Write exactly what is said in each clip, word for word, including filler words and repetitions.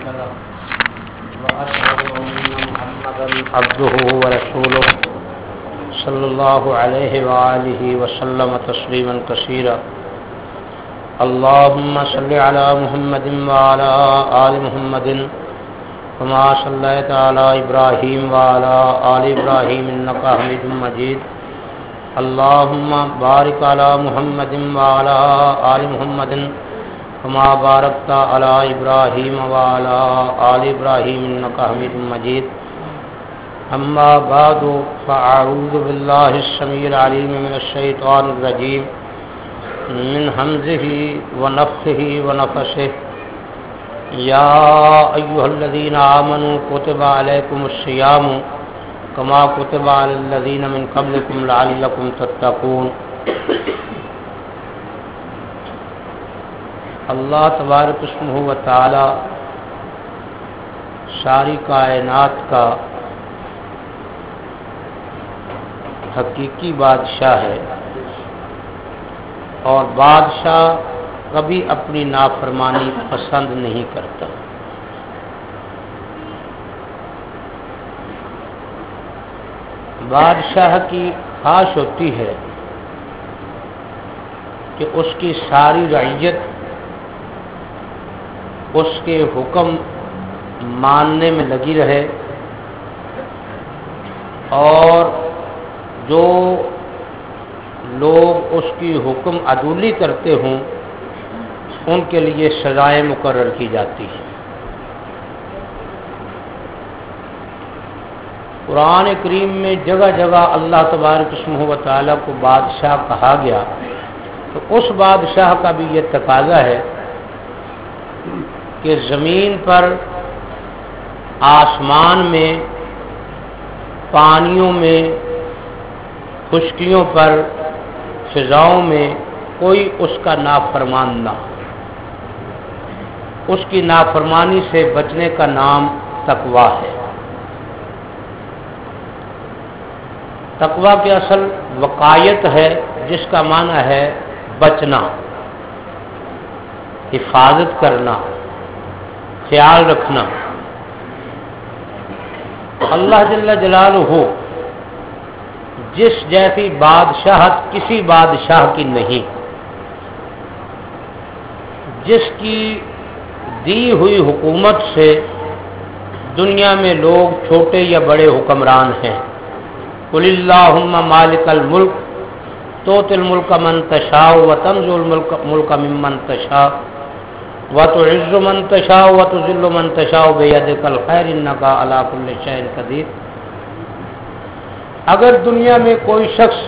له وأشهد أن محمدا عبده ورسوله صلى الله عليه وآله وسلم تسليما كثيرا اللهم صل على محمد وعلى آل محمد كما صليت على إبراهيم وعلى آل إبراهيم إنك حميد مجيد اللهم بارك على محمد وعلى آل محمد كما باركت على إبراهيم وعلى آل إبراهيم إنك حميد مجيد أما بعد فأعوذ بالله السميع العليم من الشيطان الرجيم من همزه ونفخه ونفثه يا أيها الذين آمنوا كتب عليكم الصيام كما كتب على الذين من قبلكم لعلكم تتقون. اللہ تبارک اسمہ و تعالی ساری کائنات کا حقیقی بادشاہ ہے اور بادشاہ کبھی اپنی نافرمانی پسند نہیں کرتا. بادشاہ کی خواہش ہوتی ہے کہ اس کی ساری رعیت اس کے حکم ماننے میں لگی رہے اور جو لوگ اس کی حکم عدولی کرتے ہوں ان کے لیے سزائیں مقرر کی جاتی ہیں. قرآن کریم میں جگہ جگہ اللہ تبارک اسمہ و تعالیٰ کو بادشاہ کہا گیا تو اس بادشاہ کا بھی یہ تقاضا ہے کہ زمین پر آسمان میں پانیوں میں خشکیوں پر فضاؤں میں کوئی اس کا نافرمان نہ ہو. اس کی نافرمانی سے بچنے کا نام تقویٰ ہے. تقویٰ کی اصل وقایت ہے جس کا معنی ہے بچنا، حفاظت کرنا، خیال رکھنا. اللہ جل جلالہ جس جیسی بادشاہت کسی بادشاہ کی نہیں، جس کی دی ہوئی حکومت سے دنیا میں لوگ چھوٹے یا بڑے حکمران ہیں. قل اللہم مالک الملک تؤتی الملک من تشاء وتنزع الملک ممن تشاء وتعز من تشاء وتذل من تشاء بیدک الخیر انک علی کل شیء قدیر. اگر دنیا میں کوئی شخص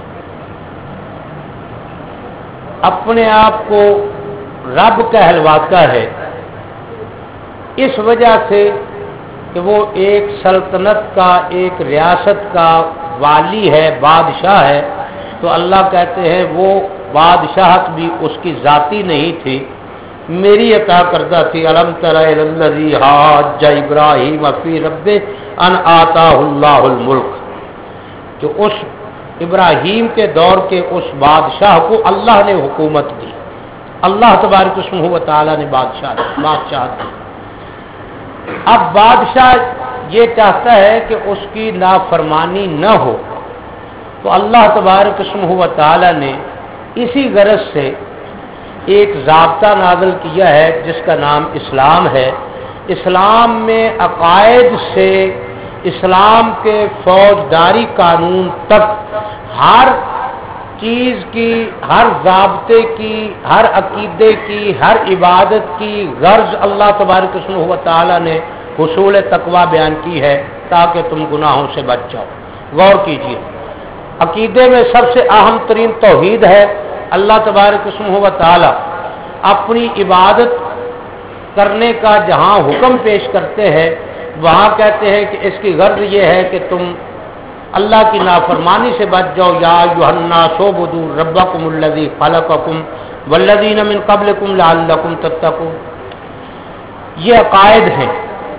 اپنے آپ کو رب کہلواتا ہے اس وجہ سے کہ وہ ایک سلطنت کا، ایک ریاست کا والی ہے، بادشاہ ہے، تو اللہ کہتے ہیں وہ بادشاہت بھی اس کی ذاتی نہیں تھی، میری عطا کردہ تھی. الم تر الی الذی حاج ابراہیم فی ربہ ان آتاہ اللہ الملک، کہ اس ابراہیم کے دور کے اس بادشاہ کو اللہ نے حکومت دی، اللہ تبارک اسمہ و تعالیٰ نے بادشاہ بادشاہ دی. اب بادشاہ یہ چاہتا ہے کہ اس کی نافرمانی نہ ہو تو اللہ تبارک اسمہ و تعالیٰ نے اسی غرض سے ایک ضابطہ نازل کیا ہے جس کا نام اسلام ہے. اسلام میں عقائد سے اسلام کے فوجداری قانون تک ہر چیز کی، ہر ضابطے کی، ہر عقیدے کی، ہر عبادت کی غرض اللہ تبارک اسمہ و تعالیٰ نے حصول تقویٰ بیان کی ہے تاکہ تم گناہوں سے بچ جاؤ. غور کیجیے، عقیدے میں سب سے اہم ترین توحید ہے. اللہ تبارک اسمہ و تعالیٰ اپنی عبادت کرنے کا جہاں حکم پیش کرتے ہیں وہاں کہتے ہیں کہ اس کی غرض یہ ہے کہ تم اللہ کی نافرمانی سے بچ جاؤ. یا ایھا الناس اعبدوا ربکم الذی خلقکم والذین من قبلکم لعلکم تتقون. یہ عقائد ہیں،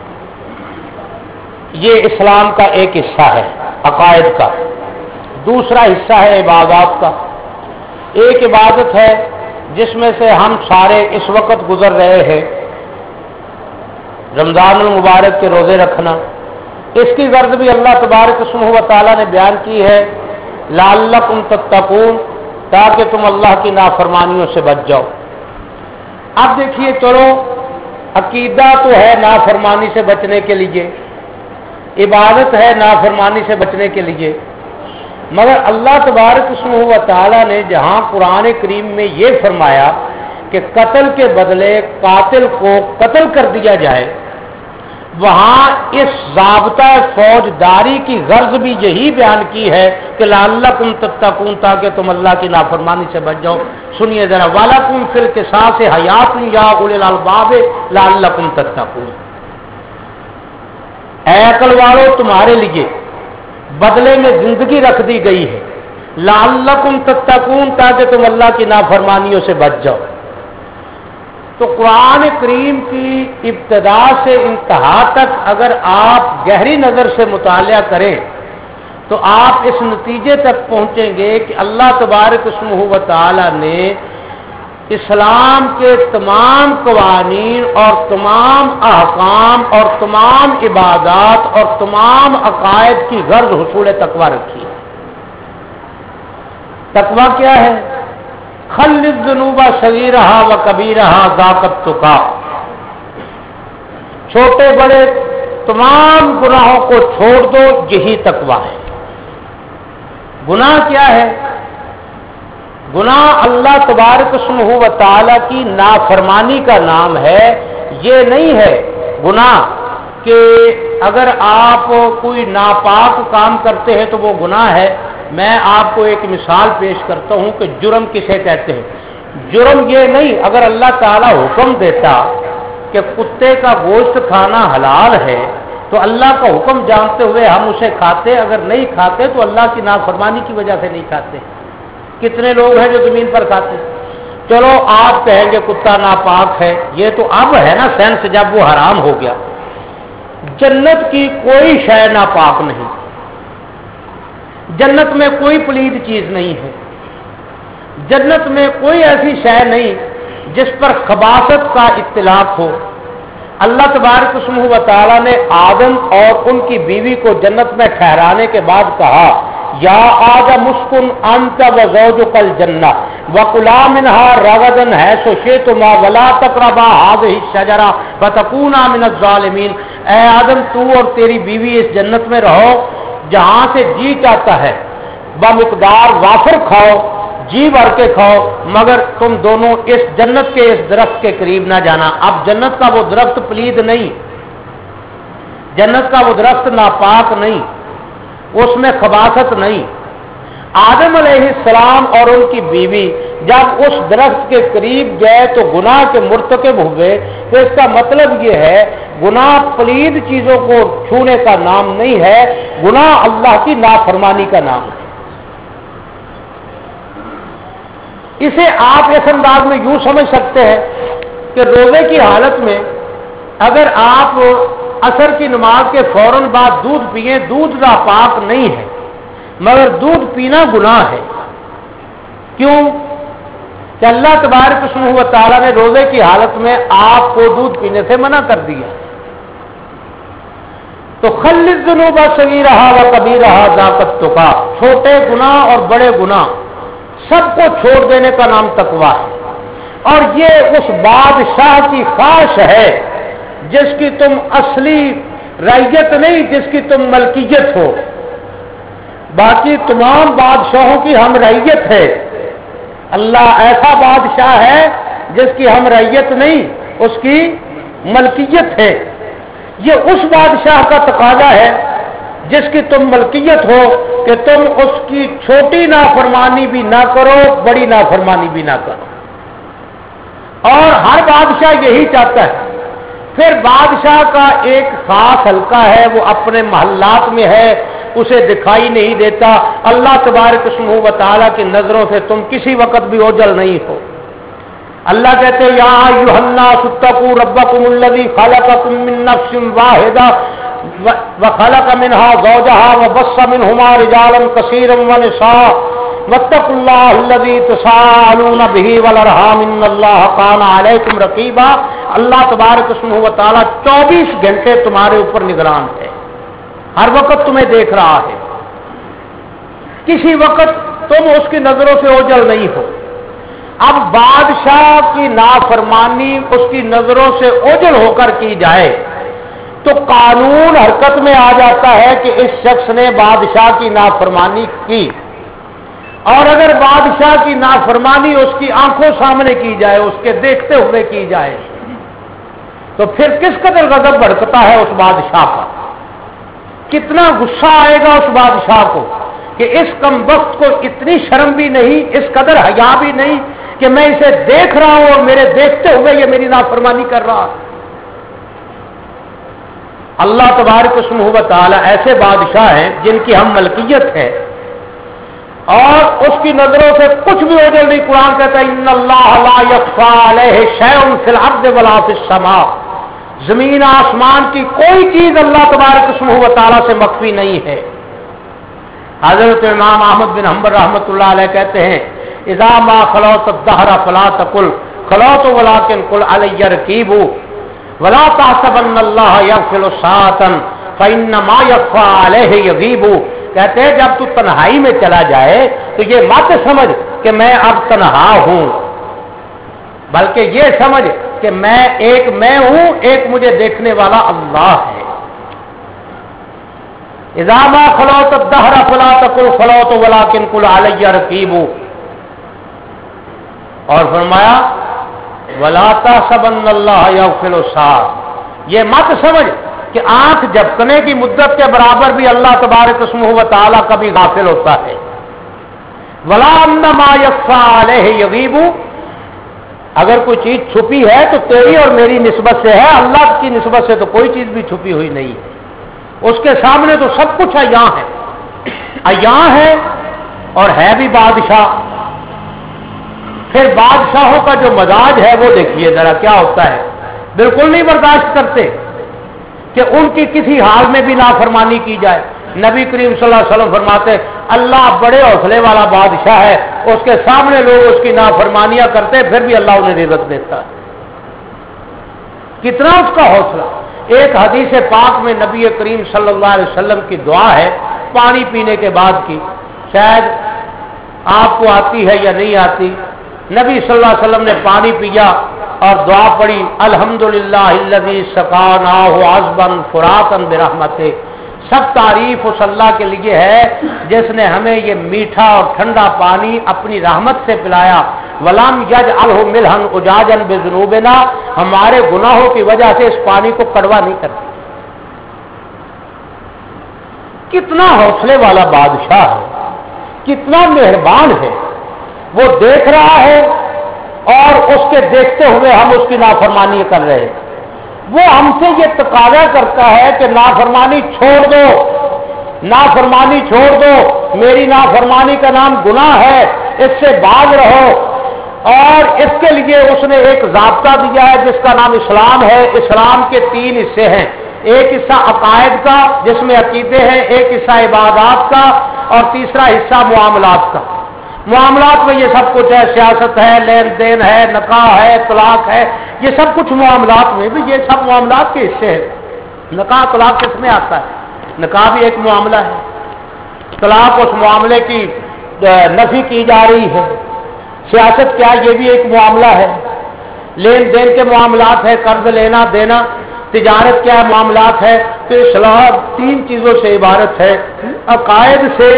یہ اسلام کا ایک حصہ ہے عقائد کا. دوسرا حصہ ہے عبادات کا. ایک عبادت ہے جس میں سے ہم سارے اس وقت گزر رہے ہیں رمضان المبارک کے روزے رکھنا، اس کی غرض بھی اللہ تبارک اسمہ و تعالیٰ نے بیان کی ہے، لعلکم تتقون، تاکہ تم اللہ کی نافرمانیوں سے بچ جاؤ۔ اب دیکھیے، چلو عقیدہ تو ہے نافرمانی سے بچنے کے لیے، عبادت ہے نافرمانی سے بچنے کے لیے، مگر اللہ تبارک اسمہ و تعالیٰ نے جہاں قرآن کریم میں یہ فرمایا کہ قتل کے بدلے قاتل کو قتل کر دیا جائے، وہاں اس ضابطہ فوجداری کی غرض بھی یہی بیان کی ہے کہ لعلکم تتقون، تاکہ تم اللہ کی نافرمانی سے بچ جاؤ۔ سنیے ذرا، وَلَکُمْ فِی الْقِصَاصِ حَیَاةٌ یَا أُولِی الْأَلْبَابِ لَعَلَّکُمْ تَتَّقُونَ، اے عقل والو، تمہارے لیے بدلے میں زندگی رکھ دی گئی ہے، لعلکم تتقون، تاکہ تم اللہ کی نافرمانیوں سے بچ جاؤ۔ تو قرآن کریم کی ابتدا سے انتہا تک اگر آپ گہری نظر سے مطالعہ کریں تو آپ اس نتیجے تک پہنچیں گے کہ اللہ تبارک اسمہ و تعالی نے اسلام کے تمام قوانین اور تمام احکام اور تمام عبادات اور تمام عقائد کی غرض حصول تقویٰ رکھی ہے۔ تقویٰ کیا ہے؟ خلد الذنوب صغیرہا و کبیرہا ذاک التقیٰ، چھوٹے بڑے تمام گناہوں کو چھوڑ دو، یہی تقویٰ ہے۔ گناہ کیا ہے؟ گناہ اللہ تبارک اسمہ و تعالی کی نافرمانی کا نام ہے۔ یہ نہیں ہے گناہ کہ اگر آپ کوئی ناپاک کام کرتے ہیں تو وہ گناہ ہے۔ میں آپ کو ایک مثال پیش کرتا ہوں کہ جرم کسے کہتے ہیں۔ جرم یہ نہیں، اگر اللہ تعالیٰ حکم دیتا کہ کتے کا گوشت کھانا حلال ہے تو اللہ کا حکم جانتے ہوئے ہم اسے کھاتے، اگر نہیں کھاتے تو اللہ کی نافرمانی کی وجہ سے نہیں کھاتے۔ کتنے لوگ ہیں جو زمین پر کھاتے؟ چلو آپ کہیں گے کتا ناپاک ہے، یہ تو اب ہے نا سینس، جب وہ حرام ہو گیا۔ جنت کی کوئی شے ناپاک نہیں، جنت میں کوئی پلید چیز نہیں ہے، جنت میں کوئی ایسی شے نہیں جس پر خباثت کا اطلاق ہو۔ اللہ تبارک اسمہ و تعالیٰ نے آدم اور ان کی بیوی کو جنت میں ٹھہرانے کے بعد کہا، یا آدم اسکن انت وزوجک الجنہ وکلا منہا رغدا حیث شئتما ولا تقربا ہذہ الشجرہ فتکونا من الظالمین، اے آدم تو اور تیری بیوی اس جنت میں رہو جہاں سے جی چاہتا ہے، بمقدار وافر کھاؤ، جی بھر کے کھاؤ، مگر تم دونوں اس جنت کے اس درخت کے قریب نہ جانا۔ اب جنت کا وہ درخت پلید نہیں، جنت کا وہ درخت ناپاک نہیں، اس میں خباثت نہیں۔ آدم علیہ السلام اور ان کی بیوی جب اس درخت کے قریب گئے تو گناہ کے مرتکب ہوئے، تو اس کا مطلب یہ ہے گناہ پلید چیزوں کو چھونے کا نام نہیں ہے، گناہ اللہ کی نافرمانی کا نام ہے۔ اسے آپ اس انداز میں یوں سمجھ سکتے ہیں کہ روزے کی حالت میں اگر آپ عصر کی نماز کے فوراً بعد دودھ پئیں، دودھ ناپاک نہیں ہے، مگر دودھ پینا گناہ ہے۔ کیوں؟ کہ اللہ تبارک اسمہ و تعالیٰ نے روزے کی حالت میں آپ کو دودھ پینے سے منع کر دیا۔ تو خلد الذنوب صغیرہا و کبیرہا ذاک التقیٰ، چھوٹے گناہ اور بڑے گناہ سب کو چھوڑ دینے کا نام تقویٰ ہے۔ اور یہ اس بادشاہ کی خواہش ہے جس کی تم اصلی رعیت نہیں، جس کی تم ملکیت ہو۔ باقی تمام بادشاہوں کی ہم رعیت ہے، اللہ ایسا بادشاہ ہے جس کی ہم رعیت نہیں، اس کی ملکیت ہے۔ یہ اس بادشاہ کا تقاضا ہے جس کی تم ملکیت ہو کہ تم اس کی چھوٹی نافرمانی بھی نہ کرو، بڑی نافرمانی بھی نہ کرو۔ اور ہر بادشاہ یہی چاہتا ہے۔ پھر بادشاہ کا ایک خاص حلقہ ہے، وہ اپنے محلات میں ہے، اسے دکھائی نہیں دیتا، اللہ تبارک اسمہ و تعالیٰ کی نظروں سے تم کسی وقت بھی اوجھل نہیں ہو۔ اللہ کہتے ہیں یا ایھا الناس اتقوا ربکم الذی خلقکم من نفس واحدہ وخلق منها زوجها وبث منهما رجالا كثيرا ونساء वत्तकुल्लाह अल्लज़ी तसाअलून बिही वल अरहाम इन्नल्लाह कान अलैकुम रकीबा। अल्लाह तबारक व तआला चौबीस घंटे तुम्हारे ऊपर निगरान है, हर वक्त तुम्हें देख रहा है, किसी वक्त तुम उसकी नजरों से ओझल नहीं हो। अब बादशाह की नाफरमानी उसकी नजरों से ओझल होकर की जाए तो कानून हरकत में आ जाता है कि इस शख्स ने बादशाह की नाफरमानी की, और अगर बादशाह की नाफरमानी उसकी आंखों सामने की जाए, उसके देखते हुए की जाए, तो फिर किस कदर गजब भड़कता है उस बादशाह का, कितना गुस्सा आएगा उस बादशाह को कि इस कम वक्त को इतनी शर्म भी नहीं, इस कदर हया भी नहीं कि मैं इसे देख रहा हूं और मेरे देखते हुए ये मेरी नाफरमानी कर रहा है। अल्लाह तबारक व तआला ऐसे बादशाह हैं जिनकी हम मलकियत है और उसकी नजरों से कुछ भी ओझल नहीं। कुरान कहता है इन्नल्लाह ला यख्फा अलैहि शैउन फिल अर्दि वला फिस समा, जमीन आसमान की कोई चीज अल्लाह तबारक व तआला से मख्फी नहीं है। हजरत इमाम अहमद बिन हंबल रहमतुल्लाह अलैह कहते हैं इज़ा मा खलौत दहरा फला तकुल खलौत वलाकिन कुल अलैया रकीबू वला तहसबन्नल्लाह यग़फिलु साअतन फइन्नमा यख़फ़ा अलैहि यग़ीबू। कहते हैं जब तू तन्हाई में चला जाए तो ये मत समझ कि मैं अब तन्हा हूं, बल्कि ये समझ कि मैं एक मैं हूं, एक मुझे देखने वाला अल्लाह है। इज़ा मा खलौत दहरा फला तकुल खलौत वलाकिन कुल अलैया रकीबू। और फरमाया वला तहसबन्नल्लाह यग़फिलु साअत, ये मत समझ कि आंख झपकने की मुद्दत के बराबर भी अल्लाह तबारक व तआला कभी गाफिल होता है। वला अन्नमा यख़फ़ा अलैहि यग़ीबू, अगर कोई चीज छुपी है तो तेरी और मेरी निस्बत से है, अल्लाह की निस्बत से तो कोई चीज भी छुपी हुई नहीं है। उसके सामने तो सब कुछ अयां है, अयां है और है भी बादशाह। फिर बादशाहों का जो मजाज है वो देखिए जरा क्या होता है, बिल्कुल नहीं बर्दाश्त करते कि उनकी किसी हाल में भी नाफरमानी की जाए। नबी करीम सल्लल्लाहु अलैहि वसल्लम फरमाते अल्लाह बड़े हौसले वाला बादशाह है, उसके सामने लोग उसकी नाफरमानियां करते फिर भी अल्लाह उन्हें रिज़्क़ देता है। कितना उसका हौसला। एक हदीस पाक में नबी करीम सल्लल्लाहु अलैहि वसल्लम की दुआ है पानी पीने के बाद की, शायद आपको आती है या नहीं आती। नबी सल्लल्लाहु अलैहि वसल्लम ने पानी पिया और दुआ पढ़ी अल्हम्दुलिल्लाहिल्लज़ी सक़ानाहु अज़बन फ़ुरातन बिरहमतिही। सब तारीफ उस अल्लाह के लिए है जिसने हमें ये मीठा और ठंडा पानी अपनी रहमत से पिलाया। वलम यजअलहु मिल्हन उजाजन बिज़ुनूबिना, हमारे गुनाहों की वजह से इस पानी को कड़वा नहीं करती। कितना हौसले वाला बादशाह है, कितना मेहरबान है। वो देख रहा है और उसके देखते हुए हम उसकी नाफरमानी कर रहे हैं। वो हमसे ये तकाजा करता है कि नाफरमानी छोड़ दो, नाफरमानी छोड़ दो, मेरी नाफरमानी का नाम गुनाह है, इससे भाग रहो। और इसके लिए उसने एक ज़ाब्ता दिया है जिसका नाम इस्लाम है। इस्लाम के तीन हिस्से हैं, एक हिस्सा अकायद का जिसमें अकीदे हैं, एक हिस्सा इबादत का और तीसरा हिस्सा मुआमलात का। मुआमलात में ये सब कुछ है, सियासत है, लेन देन है, नकाह है, तलाक है, ये सब कुछ मुआमलात में भी, ये सब मुआमलात के हिस्से हैं। नकाह तलाक किसमें आता है? नकाह भी एक मामला है, तलाक उस मामले की नफी की जा रही है। सियासत क्या, ये भी एक मामला है। लेन देन के मामलात है, कर्ज लेना देना, तिजारत क्या मामलात है। तो इस्लाम तीन चीजों से इबारत है, अकायद से,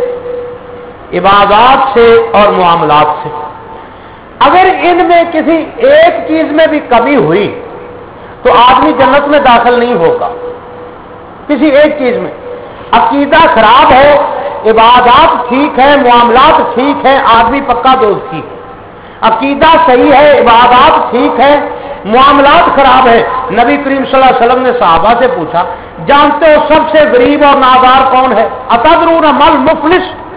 इबादत से और मुआमलात से। अगर इनमें किसी एक चीज में भी कमी हुई तो आदमी जन्नत में दाखिल नहीं होगा। किसी एक चीज में अकीदा खराब है, इबादत ठीक है, मुआमलात ठीक है, आदमी पक्का दोस्ती है। अकीदा सही है, इबादत ठीक है, मुआमलात खराब है। नबी करीम सल्लल्लाहु अलैहि वसल्लम ने सहाबा से पूछा, जानते हो सबसे गरीब और नादार कौन है? अतदरूना मल मुफलिस,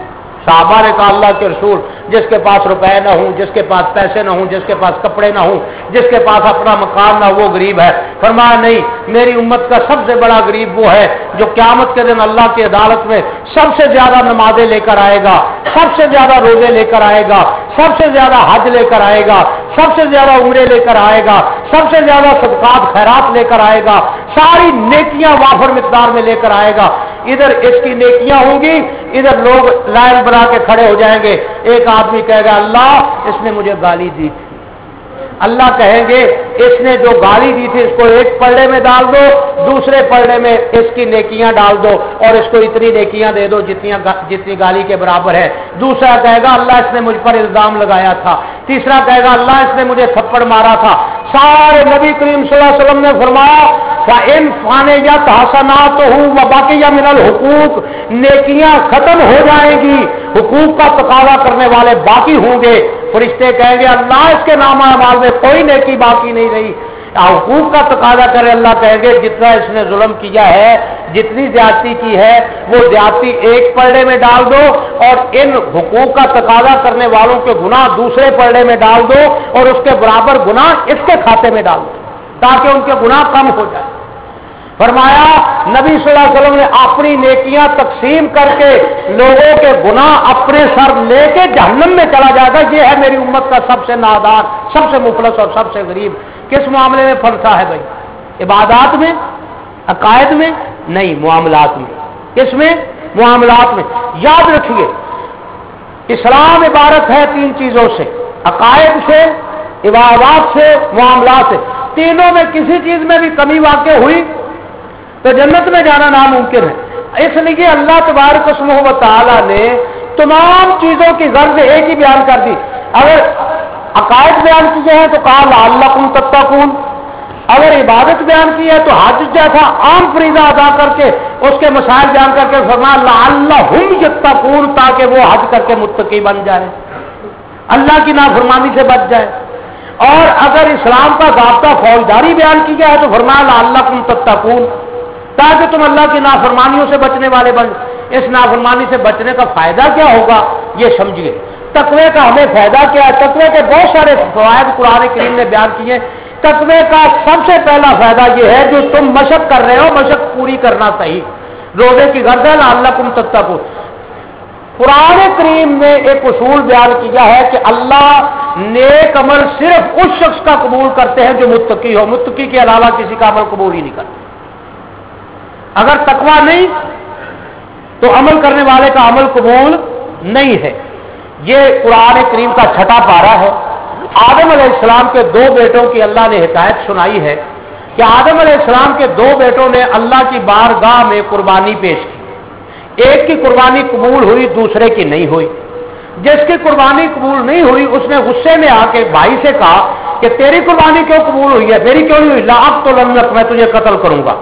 साहबा ने कहा अल्लाह के रसूल, जिसके पास रुपए ना हो, जिसके पास पैसे ना हो, जिसके पास कपड़े ना हो, जिसके पास अपना मकान ना हो, वो गरीब है। फरमाया नहीं, मेरी उम्मत का सबसे बड़ा गरीब वो है जो क़यामत के दिन अल्लाह की अदालत में सबसे ज्यादा नमाजें लेकर आएगा, सबसे ज्यादा रोजे लेकर आएगा, सबसे ज्यादा हज लेकर आएगा, सबसे ज्यादा उम्रे लेकर आएगा, सबसे ज्यादा सदकात खैरात लेकर आएगा, सारी नेकियां वाफर मिकदार में लेकर आएगा। इधर इसकी नेकियां होंगी, इधर लोग लाइन बना के खड़े हो जाएंगे। एक आदमी कहेगा अल्लाह इसने मुझे गाली दी थी, अल्लाह कहेंगे इसने जो गाली दी थी इसको एक पलड़े में डाल दो, दूसरे पलड़े में इसकी नेकियां डाल दो और इसको इतनी नेकियां दे दो जितनी जितनी गाली के बराबर है। दूसरा कहेगा अल्लाह इसने मुझ पर इल्जाम लगाया था। तीसरा कहेगा अल्लाह इसने मुझे थप्पड़ मारा था। सारे नबी करीम सल्लल्लाहु अलैहि वसल्लम ने फरमाया फ़इन फ़ानियत हसनातहु व बक़िया मिनल हुकूक, नेकियां खत्म हो जाएंगी, हुकूक का तकाज़ा करने वाले बाकी होंगे। फरिश्ते कहेंगे अल्लाह इसके नामा अमाल में कोई नेकी बाकी नहीं रही। हुकूक का तकाज़ा करे, अल्लाह कहेंगे जितना इसने जुल्म किया है, जितनी ज्यादती की है, वो ज्यादती एक पलड़े में डाल दो और इन हुकूक का तकाज़ा करने वालों के गुनाह दूसरे पलड़े में डाल दो और उसके बराबर गुनाह इसके खाते में डाल दो ताकि उनके गुनाह कम हो जाए। फरमाया नबी सल्लल्लाहु अलैहि वसल्लम ने अपनी नेकियां तकसीम करके लोगों के गुनाह अपने सर लेके जहन्नम में चला जाएगा। ये है मेरी उम्मत का सबसे नादार, सबसे मुफलस और सबसे गरीब। किस मामले में फंसा है भाई? इबादत में, अकायद में नहीं, मुआमलात में। किसमें? मुआमलात में। याद रखिए इस्लाम इबारत है तीन चीजों से, अकायद से, इबादत से, मुआमलात से। तीनों में किसी चीज में भी कमी वाक़ई हुई तो जन्नत में जाना नामुमकिन है। इसलिए अल्लाह तबारक व तआला ने तमाम चीजों की गर्ज एक ही बयान कर दी। अगर अकायद बयान किए हैं तो कहा लअल्लकुम तत्तकून, अगर इबादत बयान की है तो हज जैसा आम फरीज़ा अदा करके उसके मसाइल बयान करके फरमाया लअल्लहुम यत्तकून, ताकि वो हज करके मुत्तकी बन जाए, अल्लाह की नाफरमानी से बच जाए। और अगर इस्लाम का ज़ाब्ता फौजदारी बयान किया है तो फरमाया लअल्लकुम तत्तकून, ताकि तुम अल्लाह की नाफरमानियों से बचने वाले बन। इस नाफरमानी से बचने का फायदा क्या होगा ये समझिए। तकवे का हमें फायदा क्या है? तकवे के बहुत सारे फवायद कुरान करीम ने बयान किए। तकवे का सबसे पहला फायदा यह है जो तुम मशक कर रहे हो, मशक पूरी करना सही। रोजे की गर्ज है लअल्लकुम तत्तकून। कुरान करीम ने एक उसूल बयान किया है कि अल्लाह नेक अमल सिर्फ उस शख्स का कबूल करते हैं जो मुत्तकी हो, मुत्तकी के अलावा किसी का अमल कबूल ही नहीं करते। अगर तकवा नहीं तो अमल करने वाले का अमल कबूल नहीं है। ये कुरान करीम का छठा पारा है। आदम अलैहिस्सलाम के दो बेटों की अल्लाह ने हिकायत सुनाई है कि आदम अलैहिस्सलाम के दो बेटों ने अल्लाह की बारगाह में कुर्बानी पेश की। एक की कुर्बानी कबूल हुई, दूसरे की नहीं हुई। जिसकी कुर्बानी कबूल नहीं हुई उसने गुस्से में आके भाई से कहा कि तेरी कुर्बानी क्यों कबूल हुई है, मेरी क्यों नहीं हुई? लअक़्तुलन्नक, मैं तुझे कत्ल करूंगा।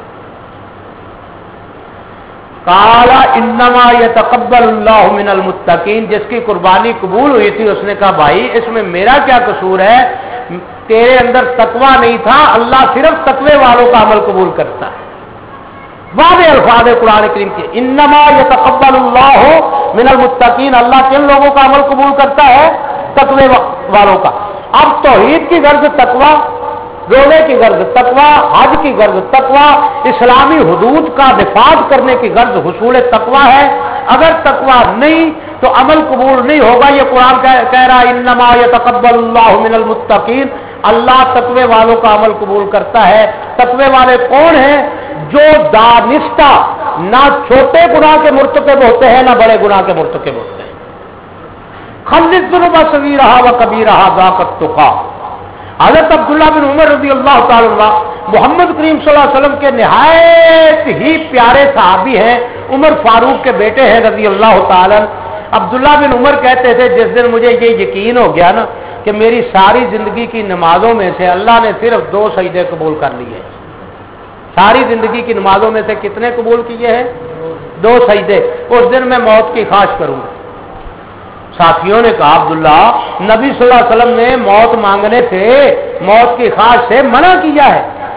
काला इन्नमा यतक़ब्बलुल्लाहु मिनल मुत्तक़ीन, जिसकी कुर्बानी कबूल हुई थी उसने कहा भाई इसमें मेरा क्या कसूर है, तेरे अंदर तकवा नहीं था, अल्लाह सिर्फ तकवे वालों का अमल कबूल करता है। वाज़ेह अल्फाज़ है कुरान करीम के, इन्नमा यतक़ब्बलुल्लाहु मिनल मुत्तक़ीन, अल्लाह किन लोगों का अमल कबूल करता है? तकवे वालों का। अब तौहीद की गर्ज तकवा, रोजे की गर्ज तकवा, हज की गर्ज तकवा, इस्लामी हुदूद का निफाज करने की गर्ज हुसूल तकवा है। अगर तकवा नहीं तो अमल कबूल नहीं होगा। ये कुरान कह, कह रहा है इन्नमा यतक़ब्बलुल्लाहु मिनल मुत्तक़ीन, अल्लाह तकवे वालों का अमल कबूल करता है। तकवे वाले कौन हैं? जो दानिस्ता ना छोटे गुनाह के मुर्तकिब होते हैं ना बड़े गुनाह के मुर्तकिब होते हैं। खल्लिज़ुनुब सगीरहा व कबीरहा ज़ाक़त तुक़ा। हज़रत अब्दुल्लाह बिन उमर रज़ी अल्लाह तआला अन्हु मोहम्मद करीम सल्लल्लाहु अलैहि वसल्लम के निहायत ही प्यारे सहाबी हैं, उमर फारूक के बेटे हैं रज़ी अल्लाह तआला। अब्दुल्लाह बिन उमर कहते थे जिस दिन मुझे ये यकीन हो गया ना कि मेरी सारी जिंदगी की नमाजों में से अल्लाह ने सिर्फ दो सजदे कबूल कर लिए। सारी जिंदगी की नमाजों में से कितने कबूल किए हैं? दो सजदे। उस दिन मैं मौत की ख्वाहिश करूंगा। साथियों ने कहा अब्दुल्ला नबी सल्लल्लाहु अलैहि वसल्लम ने मौत मांगने से, मौत की ख्वाहिश से मना किया है,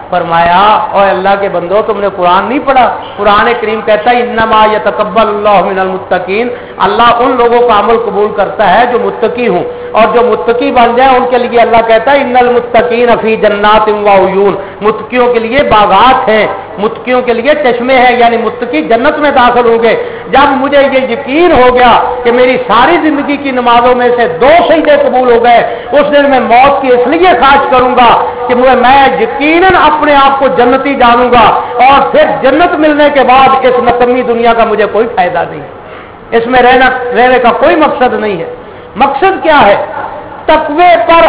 फरमाया और अल्लाह के बंदो तुमने कुरान नहीं पढ़ा? कुरान करीम कहता है इन्नमा यतकब्बलुल्लाहु मिनल मुत्तकीन, अल्लाह उन लोगों का अमल कबूल करता है जो मुत्तकी हूँ, और जो मुत्तकी बन जाए उनके लिए अल्लाह कहता है इन्नल मुत्तकीन फी जन्नातिन व उयून, मुत्तकियों के लिए बागात हैं, मुत्तकियों के लिए चश्मे हैं, यानी मुत्तकी जन्नत में दाखिल होंगे। जब मुझे ये यकीन हो गया कि मेरी सारी जिंदगी की नमाजों में से दो सजदे कबूल हो गए, उस दिन मैं मौत की इसलिए खाज करूंगा कि मुझे मैं यकीनन अपने आप को जन्नती जानूंगा, और फिर जन्नत मिलने के बाद इस नकमी दुनिया का मुझे कोई फायदा नहीं, इसमें रहना रहने का कोई मकसद नहीं है। मकसद क्या है? तकवे पर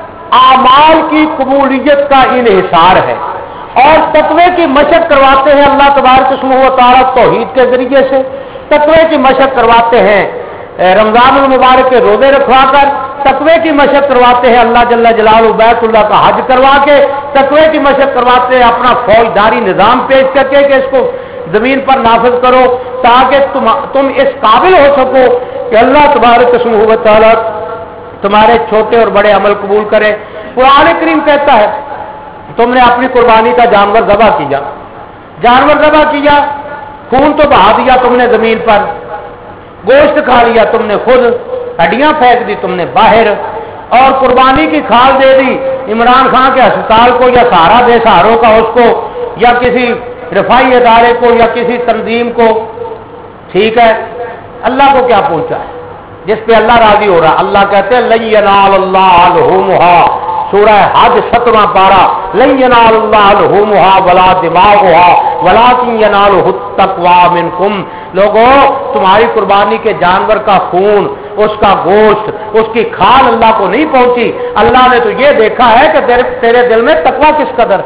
आमाल की कबूलियत का इन्हिसार है, और तकवे की मशक करवाते हैं अल्लाह तबारक व तआला तौहीद के जरिए से, तकवे की मशक करवाते हैं रमजान मुबारक के रोजे रखवा कर, तकवे की मशक करवाते हैं अल्लाह जल्ला जलालहू बैतुल्लाह का हज करवा के, तकवे की मशक करवाते हैं अपना फौजदारी निजाम पेश करके कि इसको जमीन पर नाफिज करो, ताकि तुम तुम इस काबिल हो सको कि अल्लाह तबारक व तआला तुम्हारे छोटे और बड़े अमल कबूल करे। कुरान करीम कहता है तुमने अपनी कुर्बानी का जानवर ज़बह किया, जानवर ज़बह किया, खून तो बहा दिया तुमने जमीन पर, गोश्त खा लिया तुमने खुद, हड्डियां फेंक दी तुमने बाहर, और कुर्बानी की खाल दे दी इमरान खान के अस्पताल को, या सहारा बेसहारों का उसको, या किसी रफाई अदारे को, या किसी तंजीम को। ठीक है, अल्लाह को क्या पहुंचा है जिस पे अल्लाह राजी हो रहा? अल्लाह कहते हैं लन यनालल्लाह लुहुमुहा, सूरह हज सत्रहवां पारा, लन यनालल्लाह लुहुमुहा वला दिमागुहा वलाकिन यनालुहु तक़वा मिनकुम। लोगों, तुम्हारी कुर्बानी के जानवर का खून, उसका गोश्त, उसकी खाल अल्लाह को नहीं पहुंची। अल्लाह ने तो ये देखा है कि तेरे, तेरे दिल में तकवा किस कदर,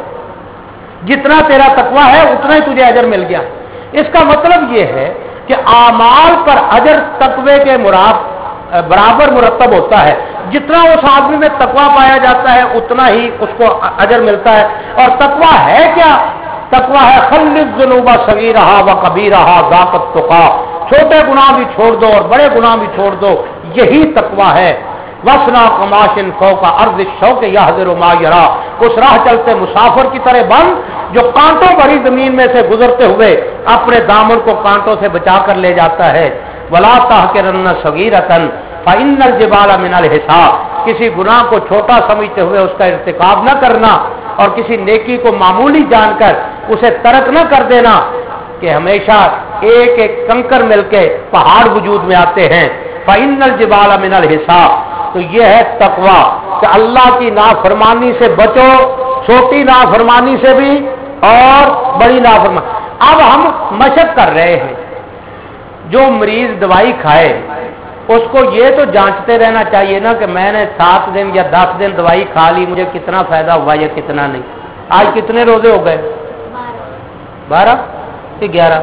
जितना तेरा तकवा है उतना ही तुझे अजर मिल गया। इसका मतलब यह है कि आमाल पर अजर तकवे के मुराब बराबर मुरतब होता है, जितना उस आदमी में तकवा पाया जाता है उतना ही उसको अजर मिलता है। और तकवा है क्या? तकवा है खल्लिज़ ज़ुनूबा सगीरहा व कबीरहा ज़ाक़त तुक़ा, छोटे गुनाह भी छोड़ दो और बड़े गुनाह भी छोड़ दो, यही तकवा है। वसना कमाशिन फौका अर्ज़ शौक यहज़िरु मा यरा, उस राह चलते मुसाफिर की तरह बन जो कांटों भरी जमीन में से गुजरते हुए अपने दामन को कांटों से बचा कर ले जाता है। वला तहक़िरन्न सगीरतन फ़इन्नल जिबाला मिनल हिसाब, किसी गुनाह को छोटा समझते हुए उसका इर्तिकाब न करना, और किसी नेकी को मामूली जानकर उसे तर्क न कर देना, कि हमेशा एक एक कंकर मिलके पहाड़ वजूद में आते हैं। फ़इन्नल जिबाला मिनल हिसाब, तो यह है तकवा कि अल्लाह की नाफरमानी से बचो, छोटी नाफरमानी से भी और बड़ी नाफरमानी। अब हम मशक कर रहे हैं, जो मरीज दवाई खाए उसको ये तो जांचते रहना चाहिए ना कि मैंने सात दिन या दस दिन दवाई खा ली, मुझे कितना फायदा हुआ या कितना नहीं। आज कितने रोजे हो गए? बारह कि ग्यारह?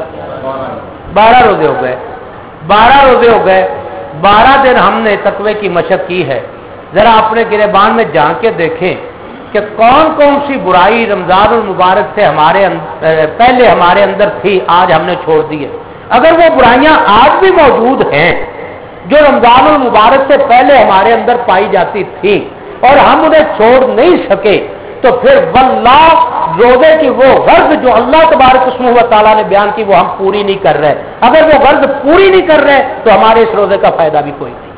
बारह रोजे हो गए। बारह रोजे हो गए, बारह दिन हमने तकवे की मशक की है। जरा अपने गिरेबान में झांक के देखें कि कौन कौन सी बुराई रमजानुल मुबारक से हमारे अंदर, पहले हमारे अंदर थी, आज हमने छोड़ दी है। अगर वो बुराइयां आज भी मौजूद हैं जो रमजानुल मुबारक से पहले हमारे अंदर पाई जाती थी और हम उन्हें छोड़ नहीं सके, तो फिर वल्लाह रोजे की वो गर्ज जो अल्लाह तबारक व तआला ने बयान की वो हम पूरी नहीं कर रहे। अगर वो गर्ज पूरी नहीं कर रहे तो हमारे इस रोजे का फायदा भी कोई नहीं।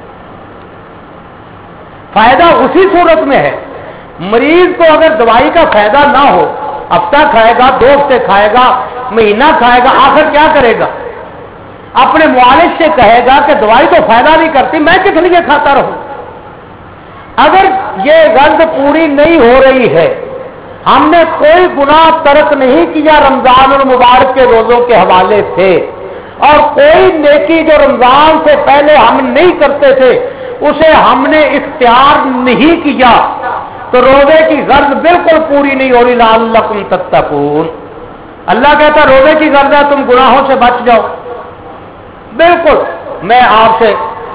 फायदा उसी सूरत में है, मरीज को अगर दवाई का फायदा ना हो, हफ्ता खाएगा, दो हफ्ते खाएगा, महीना खाएगा, आखिर क्या करेगा? अपने मुआलिज से कहेगा कि दवाई तो फायदा नहीं करती, मैं किस लिए खाता रहूं। अगर ये गर्ज पूरी नहीं हो रही है, हमने कोई गुनाह तर्क नहीं किया रमजानुल मुबारक के रोजों के हवाले से, और कोई नेकी जो रमजान से पहले हम नहीं करते थे उसे हमने इख्तियार नहीं किया, तो रोजे की गर्ज बिल्कुल पूरी नहीं हो रही। लअल्लकुम तत्तकून, अल्लाह कहता रोजे की गर्ज है तुम गुनाहों से बच जाओ। बिल्कुल, मैं आपसे,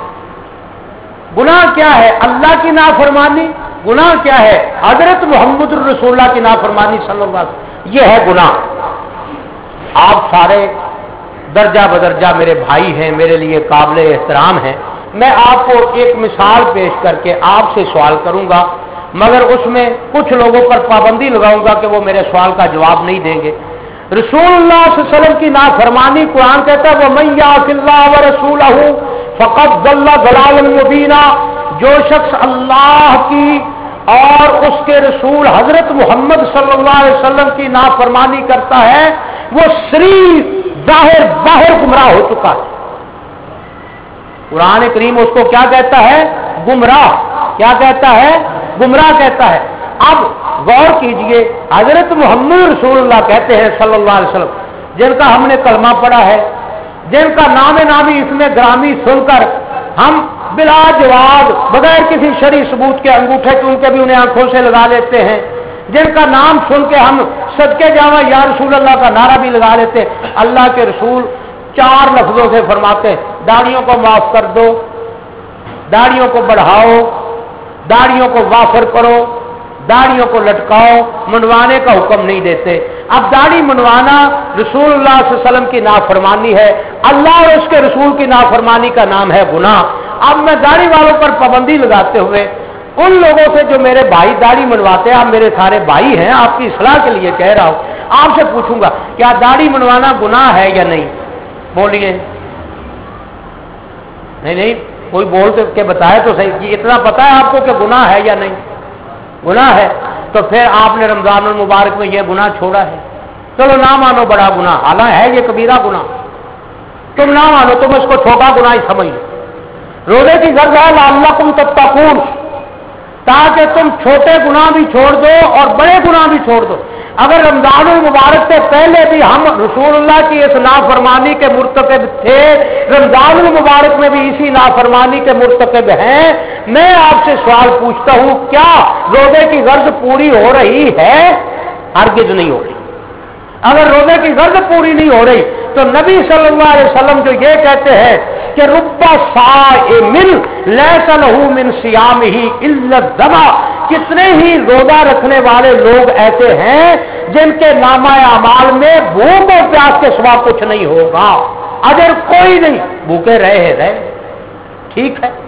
गुनाह क्या है? अल्लाह की नाफरमानी। गुनाह क्या है? हजरत मोहम्मद रसूलुल्लाह की नाफरमानी सल्लल्लाहु अलैहि वसल्लम, यह है गुनाह। आप सारे दर्जा बदर्जा मेरे भाई हैं, मेरे लिए काबिल एहतराम हैं। मैं आपको एक मिसाल पेश करके आपसे सवाल करूंगा मगर उसमें कुछ लोगों पर पाबंदी लगाऊंगा कि वो मेरे सवाल का जवाब नहीं देंगे। रसूलुल्लाह सल्लल्लाहु अलैहि वसल्लम की नाफरमानी कुरान कहता है वो मन यासिल्लाह व रसूलहू फक़द दल्ला दलालन मुबीना, जो शख्स अल्लाह की और उसके रसूल हजरत मोहम्मद सल्लल्लाहु अलैहि वसल्लम की नाफरमानी करता है वो शरीफ जाहिर बाहर गुमराह हो चुका है। कुरान करीम उसको क्या कहता है? गुमराह। क्या कहता है? गुमराह कहता है। अब गौर कीजिए, हजरत मोहम्मद रसूलुल्लाह कहते हैं सल्लल्लाहु अलैहि वसल्लम, जिनका हमने कलमा पढ़ा है, जिनका नाम नामी इसमें ग्रामी सुनकर हम बिला जवाब बगैर किसी शरई सबूत के अंगूठे के उनके भी उन्हें आंखों से लगा लेते हैं, जिनका नाम सुन के हम सदके जावा या रसूल अल्लाह का नारा भी लगा लेते हैं। अल्लाह के रसूल चार लफ्जों से फरमाते हैं, दाढ़ियों को माफ कर दो, दाढ़ियों को बढ़ाओ, दाढ़ियों को वाफर करो, दाढ़ियों को लटकाओ, मुंडवाने का हुक्म नहीं देते। अब दाढ़ी मुंडवाना रसूलुल्लाह सल्लल्लाहु अलैहि वसल्लम की नाफरमानी है, अल्लाह और उसके रसूल की नाफरमानी का नाम है गुनाह। अब मैं दाढ़ी वालों पर पाबंदी लगाते हुए उन लोगों से जो मेरे भाई दाढ़ी मनवाते हैं, आप मेरे सारे भाई हैं, आपकी सलाह के लिए कह रहा हूं, आपसे पूछूंगा क्या दाढ़ी मनवाना गुनाह है या नहीं? बोलिए। नहीं नहीं, कोई बोल के बताए तो सही कि इतना पता है आपको कि गुनाह है या नहीं? गुनाह है। तो फिर आपने रमजान मुबारक में यह गुनाह छोड़ा है। चलो ना मानो बड़ा गुनाह, हालांकि है ये कबीरा गुनाह, तुम ना मानो, तुम इसको छोटा गुनाह ही समझ लो। रोजे की गर्ज है लअल्लकुम तत्तकून, ताकि तुम छोटे गुनाह भी छोड़ दो और बड़े गुनाह भी छोड़ दो। अगर रमजान मुबारक से पहले भी हम रसूलुल्लाह की इस नाफरमानी के मुर्तकब थे, रमजान मुबारक में भी इसी नाफरमानी के मुर्तकब हैं, मैं आपसे सवाल पूछता हूं क्या रोजे की गर्ज पूरी हो रही है? हरगिज नहीं हो रही। अगर रोजे की गर्ज पूरी नहीं हो रही तो नबी सल्लल्लाहु अलैहि वसल्लम जो ये कहते हैं कि रुब्बा साइमिन लैसा लहू मिन सियामिही इल्ला दमा, कितने ही रोजा रखने वाले लोग ऐसे हैं जिनके नामाए अमाल में भूख और प्यास के सिवा कुछ नहीं होगा, अगर कोई नहीं, भूखे रहे रहे। ठीक है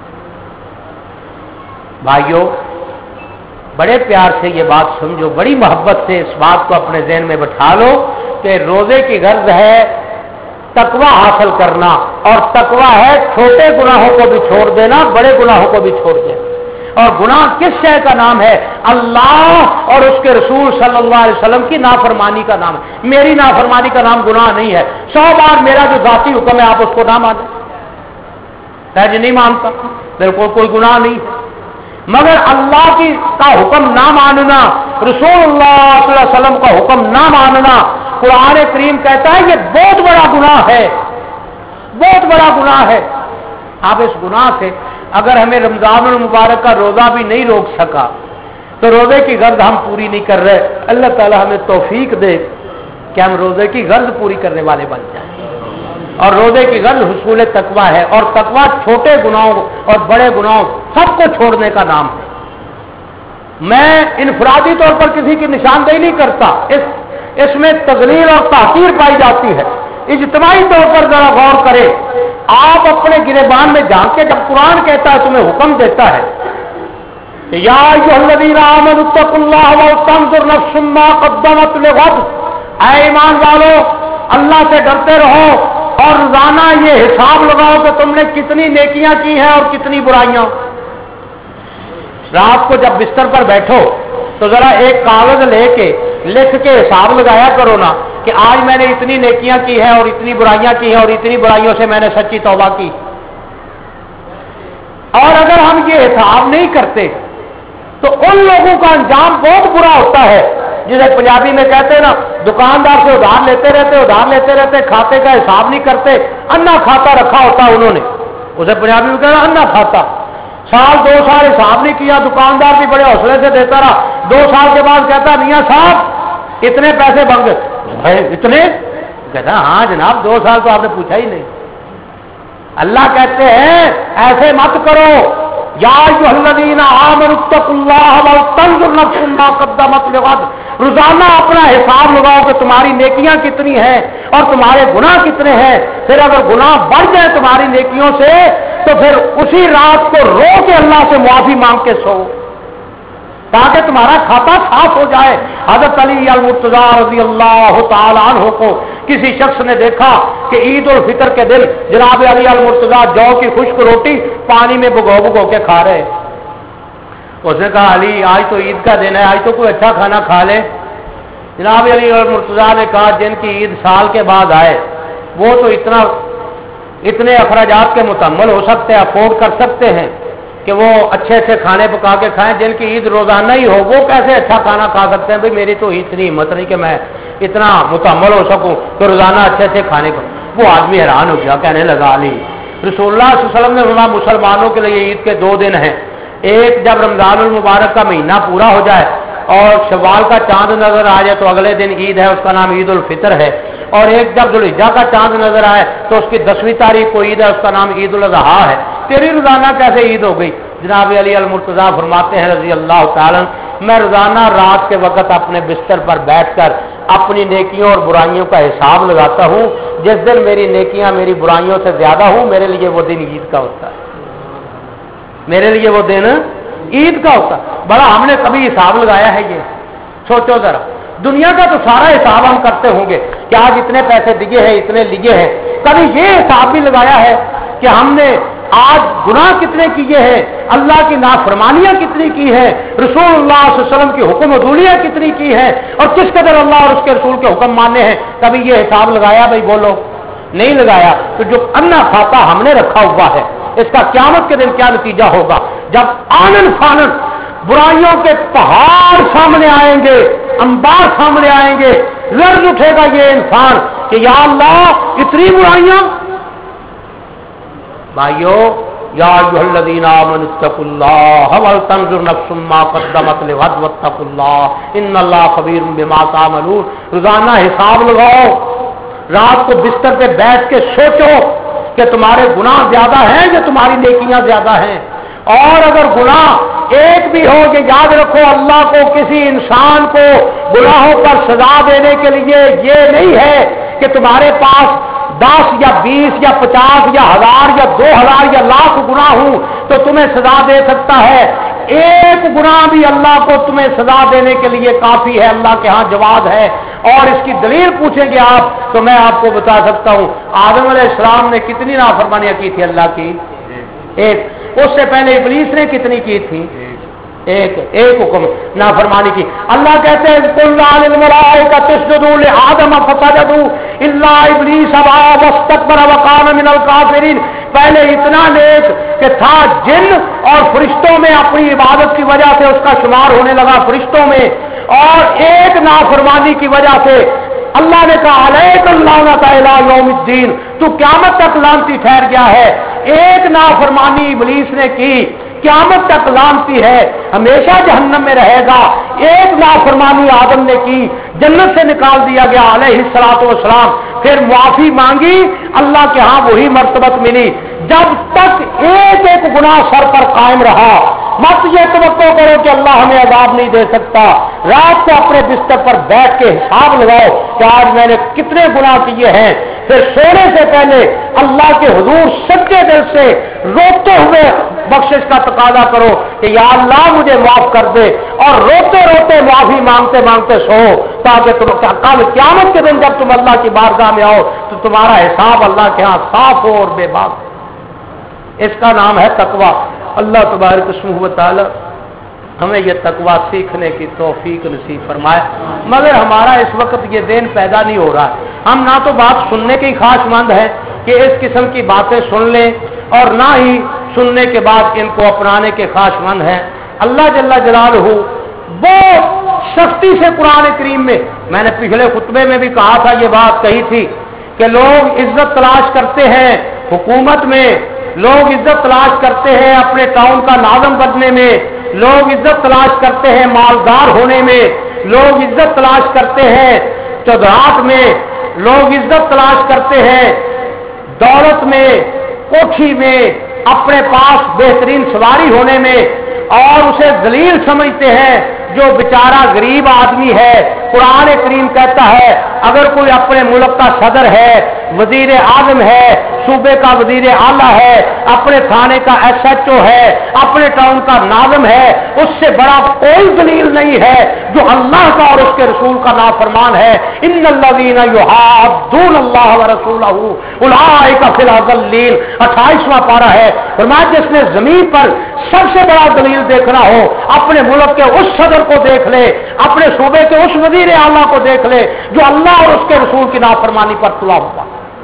भाइयों, बड़े प्यार से ये बात समझो, बड़ी मोहब्बत से इस बात को अपने ज़हन में बैठा लो कि रोजे की गर्ज है तकवा हासिल करना, और तकवा है छोटे गुनाहों को भी छोड़ देना, बड़े गुनाहों को भी छोड़ देना। और गुनाह किस शय का नाम है? अल्लाह और उसके रसूल सल्लल्लाहु अलैहि वसल्लम की नाफरमानी का नाम है। मेरी नाफरमानी का नाम गुनाह नहीं है। सौ बार मेरा जो जाती हुक्म है आप उसको ना माने, सहज नहीं मानता, बिल्कुल कोई गुनाह नहीं है, मगर अल्लाह की का हुक्म ना मानना, रसूलुल्लाह सल्लल्लाहु अलैहि वसल्लम का हुक्म ना मानना, कुरान करीम कहता है ये बहुत बड़ा गुनाह है, बहुत बड़ा गुनाह है। आप इस गुनाह से अगर हमें रमजान मुबारक का रोजा भी नहीं रोक सका तो रोजे की गर्ज हम पूरी नहीं कर रहे। अल्लाह ताला हमें तौफीक दे कि हम रोजे की गर्ज पूरी करने वाले बन जाए। और रोजे की गर्ज हुसूल तकवा है, और तकवा छोटे गुनाहों और बड़े गुनाहों सबको छोड़ने का नाम है। मैं इनफरादी तौर पर किसी की निशानदेही नहीं करता, इस इसमें तजलील और ताकीर पाई जाती है। इज्तिमाई तौर पर जरा गौर करें, आप अपने गिरेबान में झांक के, जब कुरान कहता है तुम्हें हुक्म देता है या अय्युहल्लज़ीना आमनू तक़ुल्लाह व तंजुर नफ्सुम मा क़द्दमत लिग़द, ऐ ईमान वालों अल्लाह से डरते रहो और रोजाना ये हिसाब लगाओ कि तुमने कितनी नेकियां की हैं और कितनी बुराइयां। रात को जब बिस्तर पर बैठो तो जरा एक कागज लेके लिख के हिसाब लगाया करो ना कि आज मैंने इतनी नेकियां की है और इतनी बुराइयां की है और इतनी बुराइयों से मैंने सच्ची तौबा की। और अगर हम ये हिसाब नहीं करते तो उन लोगों का अंजाम बहुत बुरा होता है, जिसे पंजाबी में कहते हैं ना, दुकानदार से उधार लेते रहते उधार लेते रहते खाते का हिसाब नहीं करते, अन्ना खाता रखा होता उन्होंने, उसे पंजाबी में कहना अन्ना खाता। साल दो साल हिसाब नहीं किया, दुकानदार भी बड़े हौसले से देता रहा, दो साल के बाद कहता मियां साहब इतने पैसे बन गए। इतने? कहता हाँ जनाब, दो साल तो आपने पूछा ही नहीं। अल्लाह कहते हैं ऐसे मत करो, या अय्युहल्लज़ीना आमनू तक़ुल्लाह व तंजुर नफ्सुम मा क़द्दमत लिग़द, रोजाना अपना हिसाब लगाओ कि तुम्हारी नेकियां कितनी हैं और तुम्हारे गुनाह कितने हैं। फिर अगर गुनाह बढ़ जाए तुम्हारी नेकियों से तो फिर उसी रात को रो के अल्लाह से मुआफी मांग के सो। ताकि तुम्हारा खाता साफ हो जाए। हज़रत अली अल-मुर्तज़ा रज़ी अल्लाह तआला अन्हु को किसी शख्स ने देखा कि ईद उल फितर के दिन जनाब अली अल-मुर्तज़ा जौ की खुश्क रोटी पानी में भुगो भुगो के खा रहे। उसने कहा अली आज तो ईद का दिन है, आज तो कोई अच्छा खाना खा ले। जनाब अली अल-मुर्तज़ा ने कहा जिनकी ईद साल के बाद आए वो तो इतना इतने अखराजात के मुतम्मल हो सकते हैं, अफोर्ड कर सकते हैं कि वो अच्छे अच्छे खाने पका के खाएं। जिनकी ईद रोजाना ही हो वो कैसे अच्छा खाना खा सकते हैं? भाई मेरी तो इतनी हिम्मत नहीं कि मैं इतना मुतम्मल हो सकूं तो रोजाना अच्छे अच्छे खाने को। वो आदमी हैरान हो गया, कहने लगा अली रसूलुल्लाह सल्लल्लाहु अलैहि वसल्लम ने फरमाया मुसलमानों के लिए ईद के दो दिन हैं, एक जब रमजानुल मुबारक का महीना पूरा हो जाए और शव्वाल का चांद नजर आ जाए तो अगले दिन ईद है, उसका नाम ईद उल फितर है, और एक जब जुल्हिज्जा का चांद नजर आए तो उसकी दसवीं तारीख को ईद है, उसका नाम ईद उल अज़हा है। तेरी रोजाना कैसे ईद हो गई? जनाब अली अल-मुर्तज़ा फरमाते हैं रजी अल्लाह ताला, मैं रोजाना रात के वक्त अपने बिस्तर पर बैठकर अपनी नेकियों और बुराइयों का हिसाब लगाता हूँ। जिस दिन मेरी नेकियां मेरी बुराइयों से ज्यादा हूँ मेरे लिए वो दिन ईद का होता है, मेरे लिए वो दिन ईद का होता है। बड़ा हमने कभी हिसाब लगाया है? ये सोचो जरा, दुनिया का तो सारा हिसाब हम करते होंगे कि आज इतने पैसे दिए हैं, इतने लिए हैं। कभी ये हिसाब भी लगाया है कि हमने आज गुनाह कितने किए हैं, अल्लाह की नाफरमानियां कितनी की है, रसूलुल्लाह सल्लल्लाहु अलैहि वसल्लम की हुक्म अदूलियां कितनी की है और किस कदर अल्लाह और उसके रसूल के हुक्म माने हैं? कभी ये हिसाब लगाया? भाई बोलो, नहीं लगाया। तो जो अन्ना खाता हमने रखा हुआ है इसका क़यामत के दिन क्या नतीजा होगा? जब आनन फानन बुराइयों के पहाड़ सामने आएंगे, अंबार सामने आएंगे, लर्ज उठेगा ये इंसान कि या अल्लाह इतनी बुराइयां। भाइयों, या अय्युहल्लज़ीना आमनुत्तकुल्लाह वल तंजुर नफ्सुम मा क़द्दमत लिग़द वत्तकुल्लाह इन्नल्लाह ख़बीरुम बिमा तामलून। रोजाना हिसाब लगाओ, रात को बिस्तर पे बैठ के सोचो कि तुम्हारे गुनाह ज्यादा हैं या तुम्हारी नेकियां ज्यादा हैं। और अगर गुनाह एक भी हो, ये याद रखो अल्लाह को किसी इंसान को गुनाहों पर सजा देने के लिए ये नहीं है कि तुम्हारे पास दस या बीस या पचास या हजार या दो हजार या लाख गुनाह हूं तो तुम्हें सजा दे सकता है। एक गुनाह भी अल्लाह को तुम्हें सजा देने के लिए काफी है, अल्लाह के यहाँ जवाब है। और इसकी दलील पूछेंगे आप तो मैं आपको बता सकता हूं आदम अलैहिस्सलाम ने कितनी नाफरमानियां की थी अल्लाह की? एक। उससे पहले इब्लीस ने कितनी की थी? एक। एक हुक्म नाफरमानी की। अल्लाह कहते हैं कुल्ला लिल मलाइका तस्जुदू लि आदम फसजदू इल्ला इब्लीस अबा वस्तकबरा व कान मिनल काफिरीन। पहले इतना नेक कि था जिन और फरिश्तों में अपनी इबादत की वजह से उसका शुमार होने लगा फरिश्तों में, और एक नाफरमानी की वजह से अल्लाह ने कहा अलैकुम लानत इला यौमिद्दीन, तू क़यामत तक लानती ठहर गया है। एक नाफरमानी इब्लीस ने की, क़यामत तक लानती है, हमेशा जहन्नम में रहेगा। एक नाफरमानी आदम ने की, जन्नत से निकाल दिया गया अलैहिस्सलातु वस्सलाम। फिर मुआफी मांगी, अल्लाह के यहाँ वही मर्तबत मिली। जब तक एक एक गुनाह सर पर कायम रहा, मत ये तवक्को करो कि अल्लाह हमें अज़ाब नहीं दे सकता। रात को अपने बिस्तर पर बैठ के हिसाब लगाओ कि आज मैंने कितने गुनाह किए हैं। फिर सोने से पहले अल्लाह के हुजूर सच्चे दिल से रोते हुए बख्शिश का तकाजा करो कि या अल्लाह मुझे माफ कर दे, और रोते रोते माफी मांगते मांगते सो, ताकि तुम कल क़यामत के दिन जब तुम अल्लाह की बारगाह में आओ तो तुम्हारा हिसाब अल्लाह के यहाँ साफ हो और बेबाक। इसका नाम है तकवा। अल्लाह तबारक व तआला हमें यह तकवा सीखने की तौफीक नसीब फरमाए। मगर हमारा इस वक्त ये दिन पैदा नहीं हो रहा है। हम ना तो बात सुनने की ख्वाहिशमंद है कि इस किस्म की बातें सुन लें, और ना ही सुनने के बाद इनको अपनाने के ख्वाहिशमंद हैं। अल्लाह जल्ला जलालहू बहुत सख्ती से कुरान करीम में, मैंने पिछले खुतबे में भी कहा था, ये बात कही थी कि लोग इज्जत तलाश करते हैं हुकूमत में, लोग इज्जत तलाश करते हैं अपने टाउन का नाज़म बनने में, लोग इज्जत तलाश करते हैं मालदार होने में, लोग इज्जत तलाश करते हैं चौधरात में, लोग इज्जत तलाश करते हैं दौलत में, कोठी में, अपने पास बेहतरीन सवारी होने में, और उसे जलील समझते हैं जो बेचारा गरीब आदमी है। कुरान करीम कहता है अगर कोई अपने मुल्क का सदर है, वजीर आजम है, सूबे का वजीर आला है, अपने थाने का एस एच ओ है, अपने टाउन का नाज़िम है, उससे बड़ा कोई दलील नहीं है जो अल्लाह का और उसके रसूल का नाफरमान है। इन्नल्लज़ीना युहाद्दून अल्लाह व रसूलहू उलाइका फिल अज़ल्लीन, अट्ठाईसवां पारा है। फरमाया जिसने जमीन पर सबसे बड़ा दलील देखना हो, अपने मुल्क के उस सदर को देख ले, अपने सूबे के उस वजीर आला को देख ले जो अल्लाह और उसके रसूल की नाफरमानी पर तुला हुआ।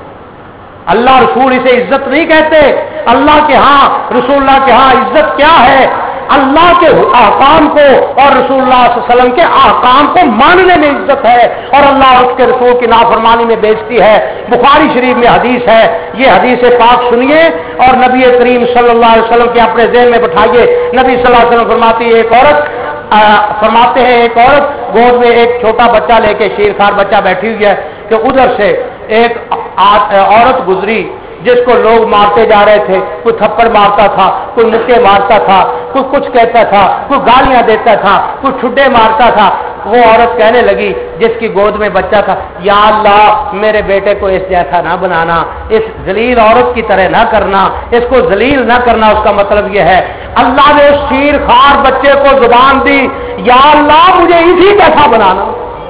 अल्लाह रसूल इसे इज्जत नहीं कहते। अल्लाह के यहाँ रसूलुल्लाह के यहाँ इज्जत क्या है? अल्लाह के अहकाम को और रसूलुल्लाह सल्लल्लाहु अलैहि वसल्लम के अहकाम को मानने में इज्जत है और अल्लाह और उसके रसूल की नाफरमानी में बेइज्जती है। बुखारी शरीफ में हदीस है, ये हदीस पाक सुनिए और नबी करीम सल्लल्लाहु अलैहि वसल्लम के अपने ज़हन में बैठाइए। नबी सल्लल्लाहु अलैहि वसल्लम फरमाती है, एक औरत आ, फरमाते हैं एक औरत गोद में एक छोटा बच्चा लेके, शीरखार बच्चा बैठी हुई है कि उधर से एक औरत गुजरी जिसको लोग मारते जा रहे थे। कोई थप्पड़ मारता था, कोई मुक्के मारता था, कोई कुछ कहता था, कोई गालियां देता था, कोई छुट्टे मारता था। वो औरत कहने लगी जिसकी गोद में बच्चा था, या अल्लाह मेरे बेटे को इस जैसा ना बनाना, इस जलील औरत की तरह ना करना, इसको जलील ना करना। उसका मतलब यह है अल्लाह ने उस शीर खार बच्चे को जुबान दी, या अल्लाह मुझे इसी जैसा बनाना,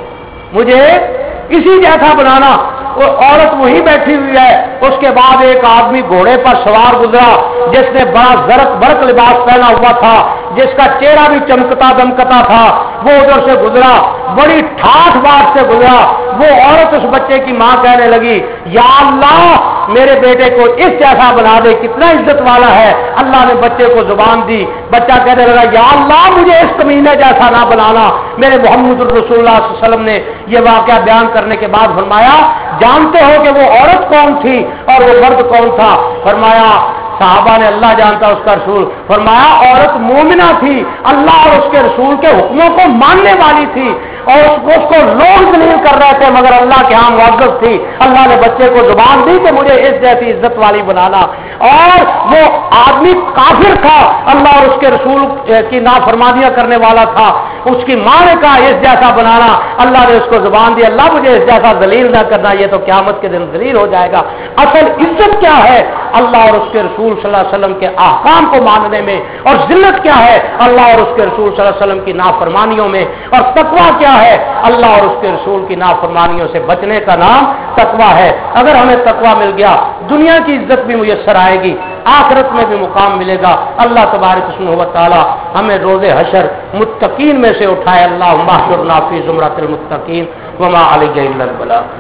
मुझे इसी जैसा बनाना। वो औरत वहीं बैठी हुई है। उसके बाद एक आदमी घोड़े पर सवार गुजरा जिसने बड़ा जरक बरक लिबास पहना हुआ था, जिसका चेहरा भी चमकता दमकता था। वो उधर से गुजरा, बड़ी ठाठ बाट से गुजरा। वो औरत उस बच्चे की मां कहने लगी, या अल्लाह मेरे बेटे को इस जैसा बना दे, कितना इज्जत वाला है। अल्लाह ने बच्चे को जुबान दी। बच्चा कहने लगा, या अल्लाह मुझे इस कमीने जैसा ना बनाना। मेरे मोहम्मद रसूलुल्लाह सल्लल्लाहु अलैहि वसल्लम ने यह वाकया बयान करने के बाद फरमाया, जानते हो कि वो औरत कौन थी और वो मर्द कौन था? फरमाया साहबा ने अल्लाह जानता उसका रसूल। फरमाया औरत मोमिना थी, अल्लाह और उसके रसूल के हुक्मों को मानने वाली थी और उसको लोग दलील कर रहे थे मगर अल्लाह के यहाँ मुअज़्ज़ज़ थी। अल्लाह ने बच्चे को जुबान दी कि मुझे इस जैसी इज्जत वाली बनाना। और वो आदमी काफिर था, अल्लाह और उसके रसूल की नाफरमानियां करने वाला था। उसकी मां ने कहा इस जैसा बनाना, अल्लाह ने उसको जुबान दी, अल्लाह मुझे इस जैसा दलील ना करना, ये तो क़यामत के दिन दलील हो जाएगा। असल इज्जत क्या है? अल्लाह और उसके रसूल सल्लल्लाहु अलैहि वसल्लम के अहकाम को मानने में। और जिल्लत क्या है? अल्लाह और उसके रसूल सल्लल्लाहु अलैहि वसल्लम की नाफरमानियों में। और तकवा क्या है? अल्लाह और उसके रसूल की नाफरमानियों से बचने का नाम तकवा है। अगर हमें तकवा मिल गया, दुनिया की इज्जत भी मुयस्सर आएगी, आखिरत में भी मुकाम मिलेगा। अल्लाह तबारक व तआला हमें रोज़े हशर मुत्तकीन में से उठाए। अल्लाहुम्मा अहशुरना फी ज़ुमरतिल मुत्तकीन व मा अलैना इल्लल बलाग।